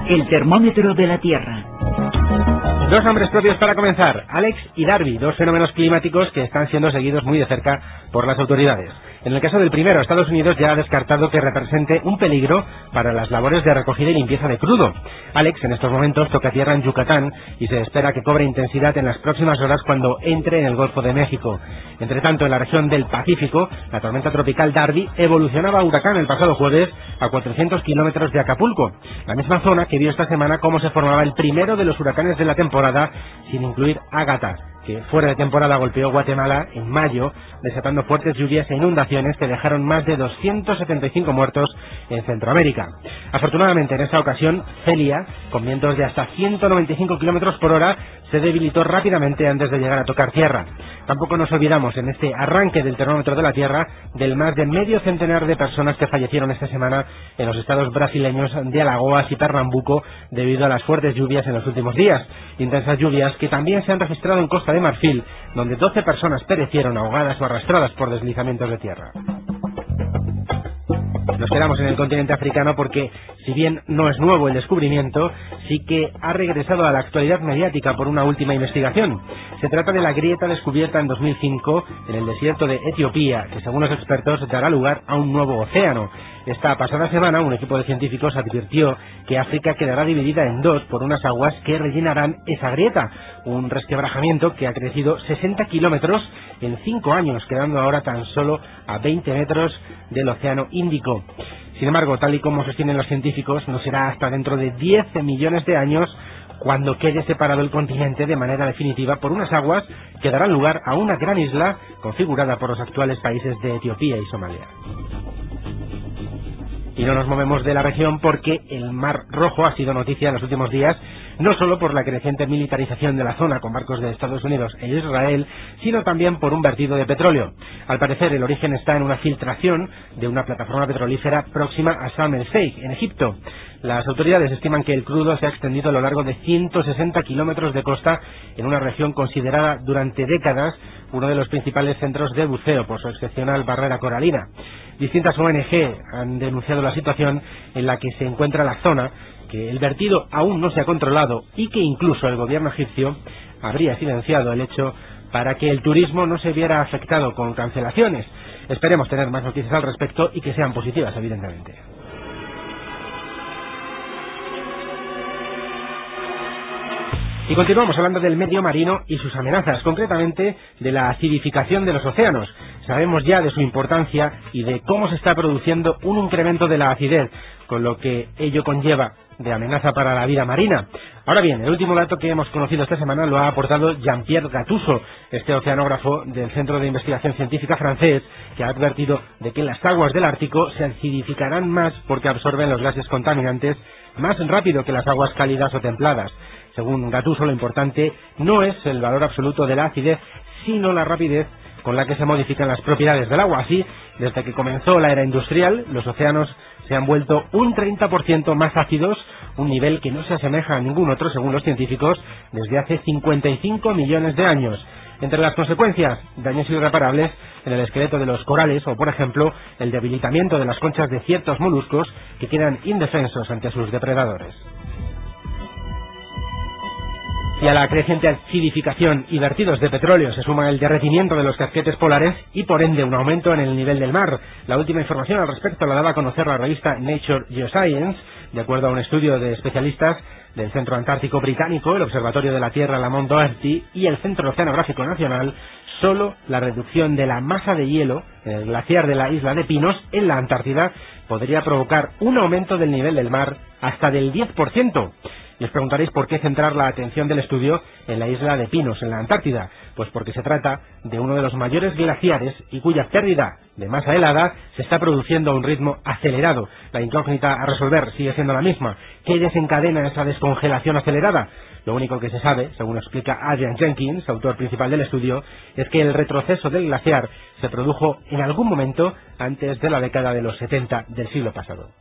El termómetro de la Tierra. Dos nombres propios para comenzar, Alex y Darby, dos fenómenos climáticos que están siendo seguidos muy de cerca por las autoridades. En el caso del primero, Estados Unidos ya ha descartado que represente un peligro para las labores de recogida y limpieza de crudo. Alex en estos momentos toca tierra en Yucatán y se espera que cobre intensidad en las próximas horas cuando entre en el Golfo de México. Entre tanto, en la región del Pacífico, la tormenta tropical Darby evolucionaba a huracán el pasado jueves a 400 kilómetros de Acapulco, la misma zona que vio esta semana cómo se formaba el primero de los huracanes de la temporada, sin incluir Ágata, que fuera de temporada golpeó Guatemala en mayo, desatando fuertes lluvias e inundaciones que dejaron más de 275 muertos en Centroamérica. Afortunadamente, en esta ocasión, Celia, con vientos de hasta 195 kilómetros por hora, se debilitó rápidamente antes de llegar a tocar tierra. Tampoco nos olvidamos, en este arranque del termómetro de la Tierra, del más de medio centenar de personas que fallecieron esta semana en los estados brasileños de Alagoas y Pernambuco debido a las fuertes lluvias en los últimos días. Intensas lluvias que también se han registrado en Costa de Marfil, donde 12 personas perecieron ahogadas o arrastradas por deslizamientos de tierra. Nos quedamos en el continente africano porque, si bien no es nuevo el descubrimiento, sí que ha regresado a la actualidad mediática por una última investigación. Se trata de la grieta descubierta en 2005 en el desierto de Etiopía, que según los expertos dará lugar a un nuevo océano. Esta pasada semana un equipo de científicos advirtió que África quedará dividida en dos por unas aguas que rellenarán esa grieta, un resquebrajamiento que ha crecido 60 kilómetros en 5 años, quedando ahora tan solo a 20 metros del Océano Índico. Sin embargo, tal y como sostienen los científicos, no será hasta dentro de 10 millones de años cuando quede separado el continente de manera definitiva por unas aguas que darán lugar a una gran isla configurada por los actuales países de Etiopía y Somalia. Y no nos movemos de la región porque el Mar Rojo ha sido noticia en los últimos días, no solo por la creciente militarización de la zona con barcos de Estados Unidos e Israel, sino también por un vertido de petróleo. Al parecer, el origen está en una filtración de una plataforma petrolífera próxima a Sharm el Sheikh, en Egipto. Las autoridades estiman que el crudo se ha extendido a lo largo de 160 kilómetros de costa en una región considerada durante décadas uno de los principales centros de buceo por su excepcional barrera coralina. Distintas ONG han denunciado la situación en la que se encuentra la zona, que el vertido aún no se ha controlado y que incluso el gobierno egipcio habría silenciado el hecho para que el turismo no se viera afectado con cancelaciones. Esperemos tener más noticias al respecto y que sean positivas, evidentemente. Y continuamos hablando del medio marino y sus amenazas, concretamente de la acidificación de los océanos. Sabemos ya de su importancia y de cómo se está produciendo un incremento de la acidez, con lo que ello conlleva de amenaza para la vida marina. Ahora bien, el último dato que hemos conocido esta semana lo ha aportado Jean-Pierre Gattuso, este oceanógrafo del Centro de Investigación Científica francés, que ha advertido de que las aguas del Ártico se acidificarán más porque absorben los gases contaminantes más rápido que las aguas cálidas o templadas. Según Gattuso, lo importante no es el valor absoluto de la acidez, sino la rapidez con la que se modifican las propiedades del agua. Así, desde que comenzó la era industrial, los océanos se han vuelto un 30% más ácidos, un nivel que no se asemeja a ningún otro, según los científicos, desde hace 55 millones de años. Entre las consecuencias, daños irreparables en el esqueleto de los corales o, por ejemplo, el debilitamiento de las conchas de ciertos moluscos que quedan indefensos ante sus depredadores. Y a la creciente acidificación y vertidos de petróleo se suma el derretimiento de los casquetes polares y por ende un aumento en el nivel del mar. La última información al respecto la daba a conocer la revista Nature Geoscience. De acuerdo a un estudio de especialistas del Centro Antártico Británico, el Observatorio de la Tierra Lamont Doherty y el Centro Oceanográfico Nacional, solo la reducción de la masa de hielo en el glaciar de la isla de Pinos en la Antártida podría provocar un aumento del nivel del mar hasta del 10%. Y os preguntaréis por qué centrar la atención del estudio en la isla de Pinos, en la Antártida. Pues porque se trata de uno de los mayores glaciares y cuya pérdida de masa helada se está produciendo a un ritmo acelerado. La incógnita a resolver sigue siendo la misma. ¿Qué desencadena esa descongelación acelerada? Lo único que se sabe, según explica Adrian Jenkins, autor principal del estudio, es que el retroceso del glaciar se produjo en algún momento antes de la década de los 70 del siglo pasado.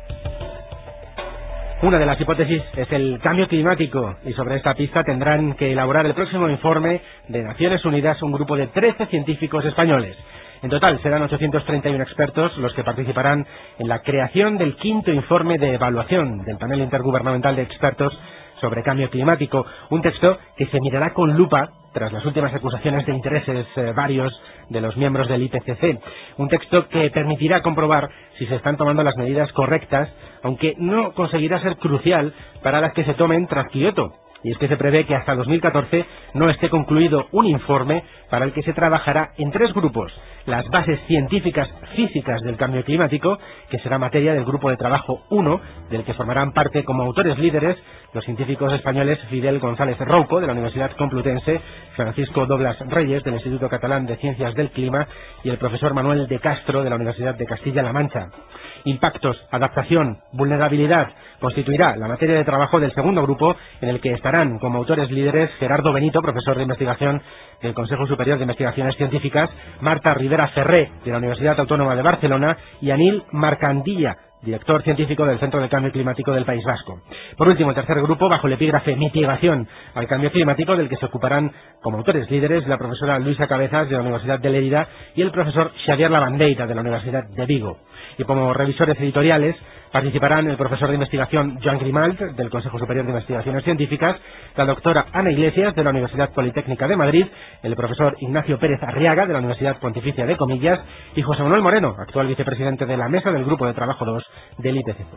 Una de las hipótesis es el cambio climático y sobre esta pista tendrán que elaborar el próximo informe de Naciones Unidas un grupo de 13 científicos españoles. En total serán 831 expertos los que participarán en la creación del quinto informe de evaluación del panel intergubernamental de expertos sobre cambio climático, un texto que se mirará con lupa tras las últimas acusaciones de intereses varios de los miembros del IPCC. Un texto que permitirá comprobar si se están tomando las medidas correctas, aunque no conseguirá ser crucial para las que se tomen tras Kioto. Y es que se prevé que hasta 2014 no esté concluido un informe para el que se trabajará en 3 grupos: las bases científicas físicas del cambio climático, que será materia del grupo de trabajo 1, del que formarán parte como autores líderes los científicos españoles Fidel González Rouco, de la Universidad Complutense, Francisco Doblas Reyes, del Instituto Catalán de Ciencias del Clima, y el profesor Manuel de Castro, de la Universidad de Castilla-La Mancha. Impactos, adaptación, vulnerabilidad constituirá la materia de trabajo del segundo grupo, en el que estarán como autores líderes Gerardo Benito, profesor de investigación del Consejo Superior de Investigaciones Científicas, Marta Rivera Ferré, de la Universidad Autónoma de Barcelona, y Anil Marcandilla, director científico del Centro de Cambio Climático del País Vasco. Por último, el tercer grupo, bajo el epígrafe Mitigación al Cambio Climático, del que se ocuparán como autores líderes la profesora Luisa Cabezas, de la Universidad de Lérida, y el profesor Xavier Lavandeira, de la Universidad de Vigo. Y como revisores editoriales participarán el profesor de investigación Joan Grimalt, del Consejo Superior de Investigaciones Científicas, la doctora Ana Iglesias, de la Universidad Politécnica de Madrid, el profesor Ignacio Pérez Arriaga, de la Universidad Pontificia de Comillas, y José Manuel Moreno, actual vicepresidente de la Mesa del Grupo de Trabajo 2 del IPCC.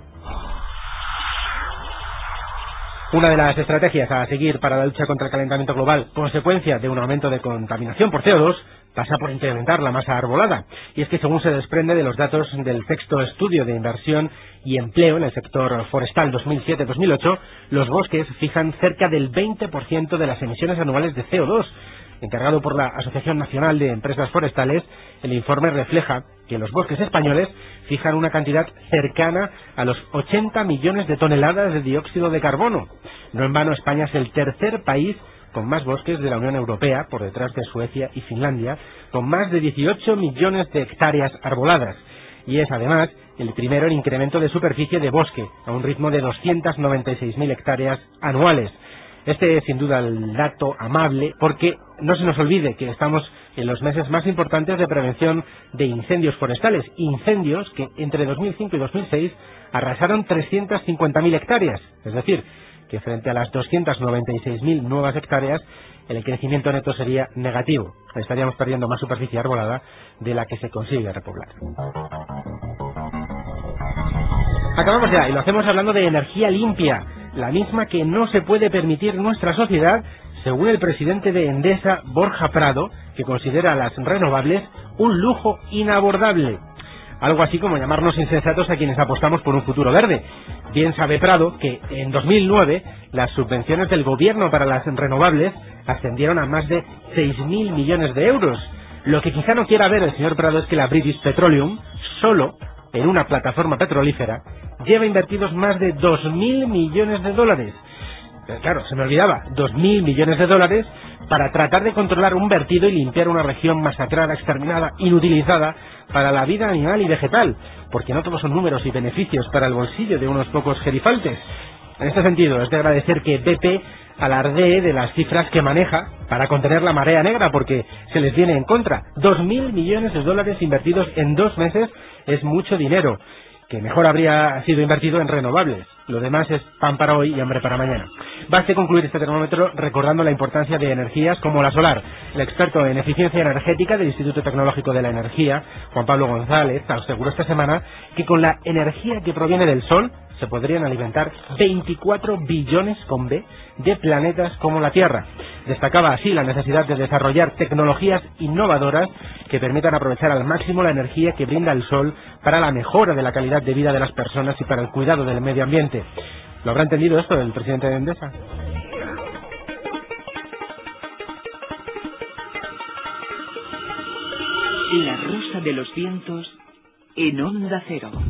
Una de las estrategias a seguir para la lucha contra el calentamiento global, consecuencia de un aumento de contaminación por CO2, pasa por incrementar la masa arbolada. Y es que, según se desprende de los datos del sexto estudio de inversión y empleo en el sector forestal 2007-2008, los bosques fijan cerca del 20% de las emisiones anuales de CO2. Encargado por la Asociación Nacional de Empresas Forestales, el informe refleja que los bosques españoles fijan una cantidad cercana a los 80 millones de toneladas de dióxido de carbono. No en vano, España es el tercer país con más bosques de la Unión Europea, por detrás de Suecia y Finlandia, con más de 18 millones de hectáreas arboladas. Y es además el primero en incremento de superficie de bosque, a un ritmo de 296.000 hectáreas anuales. Este es sin duda el dato amable, porque no se nos olvide que estamos en los meses más importantes de prevención de incendios forestales, incendios que entre 2005 y 2006 arrasaron 350.000 hectáreas, es decir, que frente a las 296.000 nuevas hectáreas, el crecimiento neto sería negativo. Estaríamos perdiendo más superficie arbolada de la que se consigue repoblar. Acabamos ya, y lo hacemos hablando de energía limpia, la misma que no se puede permitir nuestra sociedad, según el presidente de Endesa, Borja Prado, que considera las renovables un lujo inabordable. Algo así como llamarnos insensatos a quienes apostamos por un futuro verde. Bien sabe Prado que en 2009 las subvenciones del gobierno para las renovables ascendieron a más de 6.000 millones de euros. Lo que quizá no quiera ver el señor Prado es que la British Petroleum, solo en una plataforma petrolífera, lleva invertidos más de 2.000 millones de dólares. Pero claro, se me olvidaba, 2.000 millones de dólares para tratar de controlar un vertido y limpiar una región masacrada, exterminada, inutilizada para la vida animal y vegetal, porque no todos son números y beneficios para el bolsillo de unos pocos gerifaltes. En este sentido, es de agradecer que BP alardee de las cifras que maneja para contener la marea negra, porque se les viene en contra. 2.000 millones de dólares invertidos en 2 meses es mucho dinero, que mejor habría sido invertido en renovables. Lo demás es pan para hoy y hambre para mañana. Baste concluir este termómetro recordando la importancia de energías como la solar. El experto en eficiencia energética del Instituto Tecnológico de la Energía, Juan Pablo González, aseguró esta semana que con la energía que proviene del Sol se podrían alimentar 24 billones con B de planetas como la Tierra. Destacaba así la necesidad de desarrollar tecnologías innovadoras que permitan aprovechar al máximo la energía que brinda el Sol para la mejora de la calidad de vida de las personas y para el cuidado del medio ambiente. ¿Lo habrá entendido esto el presidente de Endesa? La rosa de los vientos en Onda Cero.